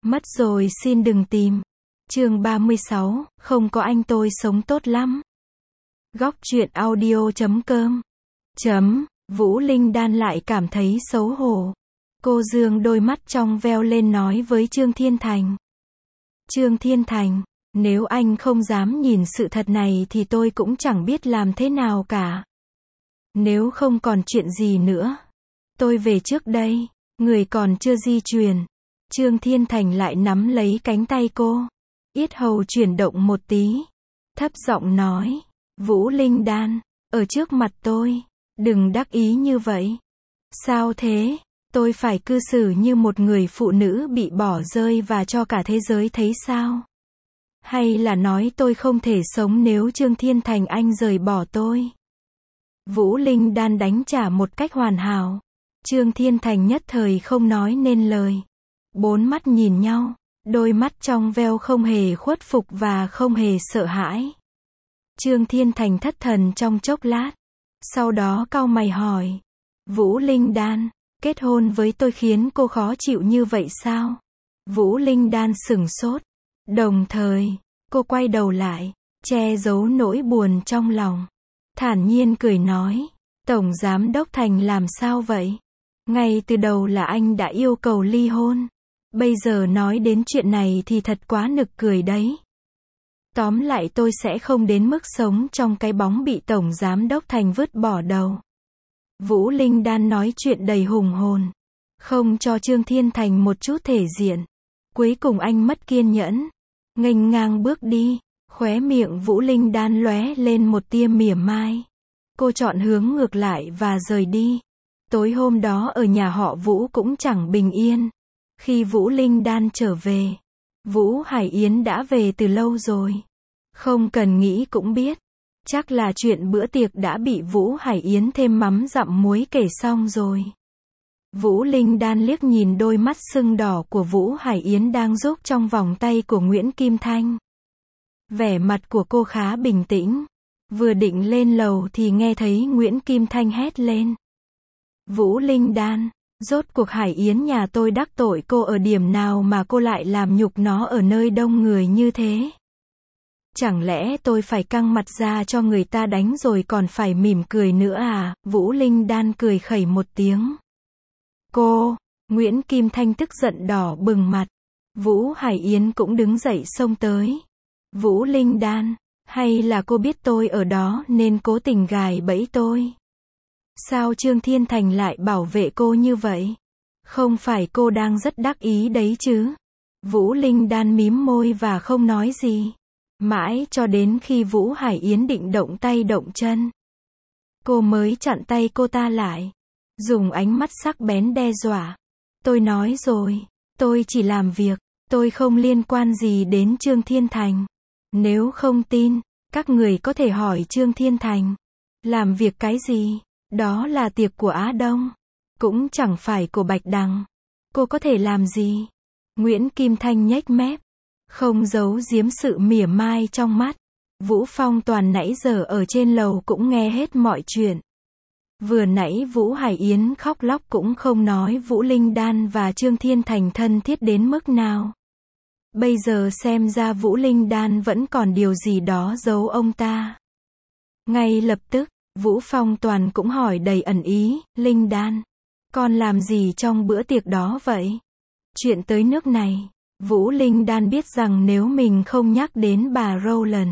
Mất rồi xin đừng tìm. Chương 36, không có anh tôi sống tốt lắm. Góc truyện audio.com. Vũ Linh Đan lại cảm thấy xấu hổ. Cô dương đôi mắt trong veo lên nói với Trương Thiên Thành. Trương Thiên Thành, nếu anh không dám nhìn sự thật này thì tôi cũng chẳng biết làm thế nào cả. Nếu không còn chuyện gì nữa, tôi về trước đây. Người còn chưa di chuyển. Trương Thiên Thành lại nắm lấy cánh tay cô. Yết hầu chuyển động một tí. Thấp giọng nói. Vũ Linh Đan, ở trước mặt tôi, đừng đắc ý như vậy. Sao thế? Tôi phải cư xử như một người phụ nữ bị bỏ rơi và cho cả thế giới thấy sao? Hay là nói tôi không thể sống nếu Trương Thiên Thành anh rời bỏ tôi? Vũ Linh Đan đánh trả một cách hoàn hảo. Trương Thiên Thành nhất thời không nói nên lời. Bốn mắt nhìn nhau, đôi mắt trong veo không hề khuất phục và không hề sợ hãi. Trương Thiên Thành thất thần trong chốc lát. Sau đó cau mày hỏi. Vũ Linh Đan, kết hôn với tôi khiến cô khó chịu như vậy sao? Vũ Linh Đan sửng sốt. Đồng thời, cô quay đầu lại, che giấu nỗi buồn trong lòng. Thản nhiên cười nói. Tổng Giám Đốc Thành làm sao vậy? Ngay từ đầu là anh đã yêu cầu ly hôn. Bây giờ nói đến chuyện này thì thật quá nực cười đấy. Tóm lại tôi sẽ không đến mức sống trong cái bóng bị Tổng Giám Đốc Thành vứt bỏ đầu. Vũ Linh Đan nói chuyện đầy hùng hồn. Không cho Trương Thiên Thành một chút thể diện. Cuối cùng anh mất kiên nhẫn. Nghênh ngang bước đi. Khóe miệng Vũ Linh Đan lóe lên một tia mỉa mai. Cô chọn hướng ngược lại và rời đi. Tối hôm đó ở nhà họ Vũ cũng chẳng bình yên. Khi Vũ Linh Đan trở về, Vũ Hải Yến đã về từ lâu rồi. Không cần nghĩ cũng biết. Chắc là chuyện bữa tiệc đã bị Vũ Hải Yến thêm mắm dặm muối kể xong rồi. Vũ Linh Đan liếc nhìn đôi mắt sưng đỏ của Vũ Hải Yến đang rúc trong vòng tay của Nguyễn Kim Thanh. Vẻ mặt của cô khá bình tĩnh. Vừa định lên lầu thì nghe thấy Nguyễn Kim Thanh hét lên. Vũ Linh Đan, rốt cuộc Hải Yến nhà tôi đắc tội cô ở điểm nào mà cô lại làm nhục nó ở nơi đông người như thế? Chẳng lẽ tôi phải căng mặt ra cho người ta đánh rồi còn phải mỉm cười nữa à? Vũ Linh Đan cười khẩy một tiếng. Cô, Nguyễn Kim Thanh tức giận đỏ bừng mặt. Vũ Hải Yến cũng đứng dậy xông tới. Vũ Linh Đan, hay là cô biết tôi ở đó nên cố tình gài bẫy tôi? Sao Trương Thiên Thành lại bảo vệ cô như vậy? Không phải cô đang rất đắc ý đấy chứ? Vũ Linh Đan mím môi và không nói gì. Mãi cho đến khi Vũ Hải Yến định động tay động chân, cô mới chặn tay cô ta lại. Dùng ánh mắt sắc bén đe dọa. Tôi nói rồi, tôi chỉ làm việc, tôi không liên quan gì đến Trương Thiên Thành. Nếu không tin, các người có thể hỏi Trương Thiên Thành. Làm việc cái gì? Đó là tiệc của Á Đông. Cũng chẳng phải của Bạch Đằng. Cô có thể làm gì? Nguyễn Kim Thanh nhếch mép. Không giấu giếm sự mỉa mai trong mắt. Vũ Phong Toàn nãy giờ ở trên lầu cũng nghe hết mọi chuyện. Vừa nãy Vũ Hải Yến khóc lóc cũng không nói Vũ Linh Đan và Trương Thiên Thành thân thiết đến mức nào. Bây giờ xem ra Vũ Linh Đan vẫn còn điều gì đó giấu ông ta. Ngay lập tức, Vũ Phong Toàn cũng hỏi đầy ẩn ý, Linh Đan, con làm gì trong bữa tiệc đó vậy? Chuyện tới nước này, Vũ Linh Đan biết rằng nếu mình không nhắc đến bà Rowland,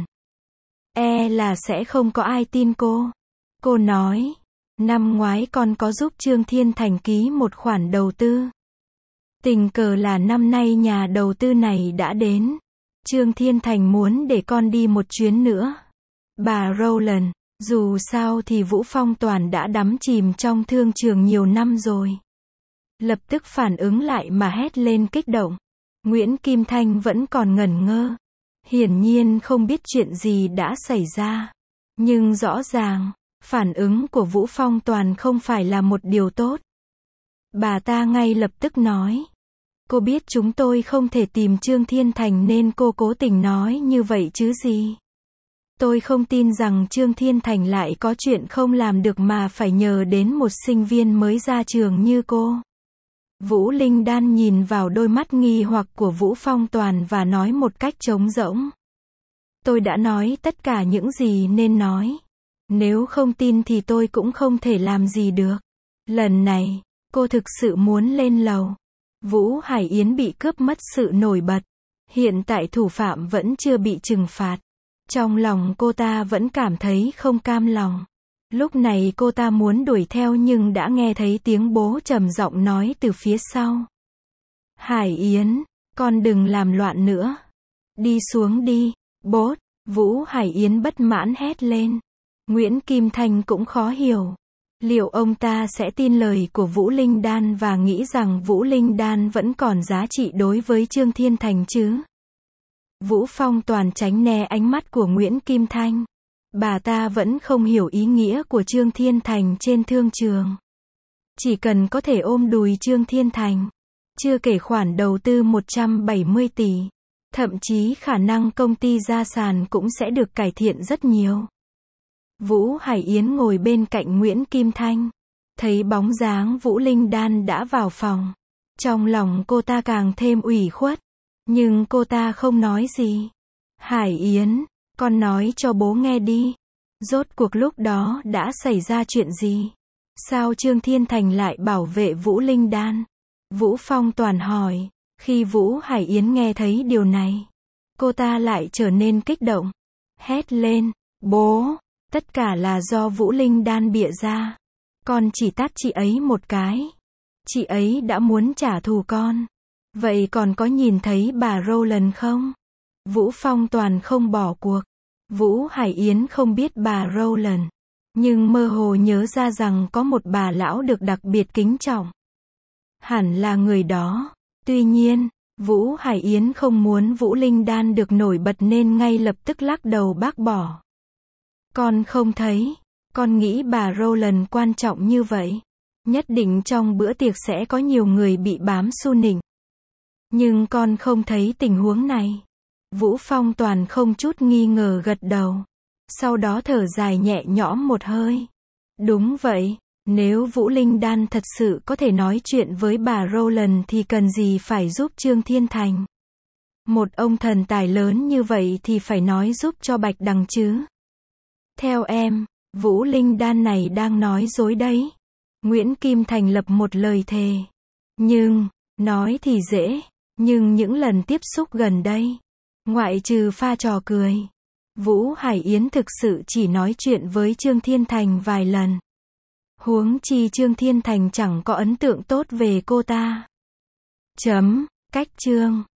là sẽ không có ai tin cô. Cô nói, năm ngoái con có giúp Trương Thiên Thành ký một khoản đầu tư. Tình cờ là năm nay nhà đầu tư này đã đến. Trương Thiên Thành muốn để con đi một chuyến nữa. Bà Rowland, dù sao thì Vũ Phong Toàn đã đắm chìm trong thương trường nhiều năm rồi. Lập tức phản ứng lại mà hét lên kích động. Nguyễn Kim Thanh vẫn còn ngẩn ngơ. Hiển nhiên không biết chuyện gì đã xảy ra. Nhưng rõ ràng, phản ứng của Vũ Phong Toàn không phải là một điều tốt. Bà ta ngay lập tức nói. Cô biết chúng tôi không thể tìm Trương Thiên Thành nên cô cố tình nói như vậy chứ gì. Tôi không tin rằng Trương Thiên Thành lại có chuyện không làm được mà phải nhờ đến một sinh viên mới ra trường như cô. Vũ Linh Đan nhìn vào đôi mắt nghi hoặc của Vũ Phong Toàn và nói một cách trống rỗng. Tôi đã nói tất cả những gì nên nói. Nếu không tin thì tôi cũng không thể làm gì được. Lần này, cô thực sự muốn lên lầu. Vũ Hải Yến bị cướp mất sự nổi bật. Hiện tại thủ phạm vẫn chưa bị trừng phạt. Trong lòng cô ta vẫn cảm thấy không cam lòng. Lúc này cô ta muốn đuổi theo nhưng đã nghe thấy tiếng bố trầm giọng nói từ phía sau. Hải Yến, con đừng làm loạn nữa. Đi xuống đi, bố. Vũ Hải Yến bất mãn hét lên. Nguyễn Kim Thanh cũng khó hiểu. Liệu ông ta sẽ tin lời của Vũ Linh Đan và nghĩ rằng Vũ Linh Đan vẫn còn giá trị đối với Trương Thiên Thành chứ? Vũ Phong Toàn tránh né ánh mắt của Nguyễn Kim Thanh. Bà ta vẫn không hiểu ý nghĩa của Trương Thiên Thành trên thương trường. Chỉ cần có thể ôm đùi Trương Thiên Thành, chưa kể khoản đầu tư 170 tỷ, thậm chí khả năng công ty ra sàn cũng sẽ được cải thiện rất nhiều. Vũ Hải Yến ngồi bên cạnh Nguyễn Kim Thanh, thấy bóng dáng Vũ Linh Đan đã vào phòng. Trong lòng cô ta càng thêm ủy khuất, nhưng cô ta không nói gì. Hải Yến, con nói cho bố nghe đi. Rốt cuộc lúc đó đã xảy ra chuyện gì? Sao Trương Thiên Thành lại bảo vệ Vũ Linh Đan? Vũ Phong Toàn hỏi. Khi Vũ Hải Yến nghe thấy điều này, cô ta lại trở nên kích động. Hét lên, bố, tất cả là do Vũ Linh Đan bịa ra. Con chỉ tát chị ấy một cái. Chị ấy đã muốn trả thù con. Vậy còn có nhìn thấy bà Rowland không? Vũ Phong Toàn không bỏ cuộc. Vũ Hải Yến không biết bà Rowland, nhưng mơ hồ nhớ ra rằng có một bà lão được đặc biệt kính trọng. Hẳn là người đó. Tuy nhiên, Vũ Hải Yến không muốn Vũ Linh Đan được nổi bật nên ngay lập tức lắc đầu bác bỏ. Con không thấy. Con nghĩ bà Rowland quan trọng như vậy. Nhất định trong bữa tiệc sẽ có nhiều người bị bám xu nịnh. Nhưng con không thấy tình huống này. Vũ Phong Toàn không chút nghi ngờ gật đầu. Sau đó thở dài nhẹ nhõm một hơi. Đúng vậy, nếu Vũ Linh Đan thật sự có thể nói chuyện với bà Rowland thì cần gì phải giúp Trương Thiên Thành. Một ông thần tài lớn như vậy thì phải nói giúp cho Bạch Đằng chứ. Theo em, Vũ Linh Đan này đang nói dối đấy. Nguyễn Kim Thành lập một lời thề. Nhưng, nói thì dễ, nhưng những lần tiếp xúc gần đây, ngoại trừ pha trò cười, Vũ Hải Yến thực sự chỉ nói chuyện với Trương Thiên Thành vài lần. Huống chi Trương Thiên Thành chẳng có ấn tượng tốt về cô ta. Cách chương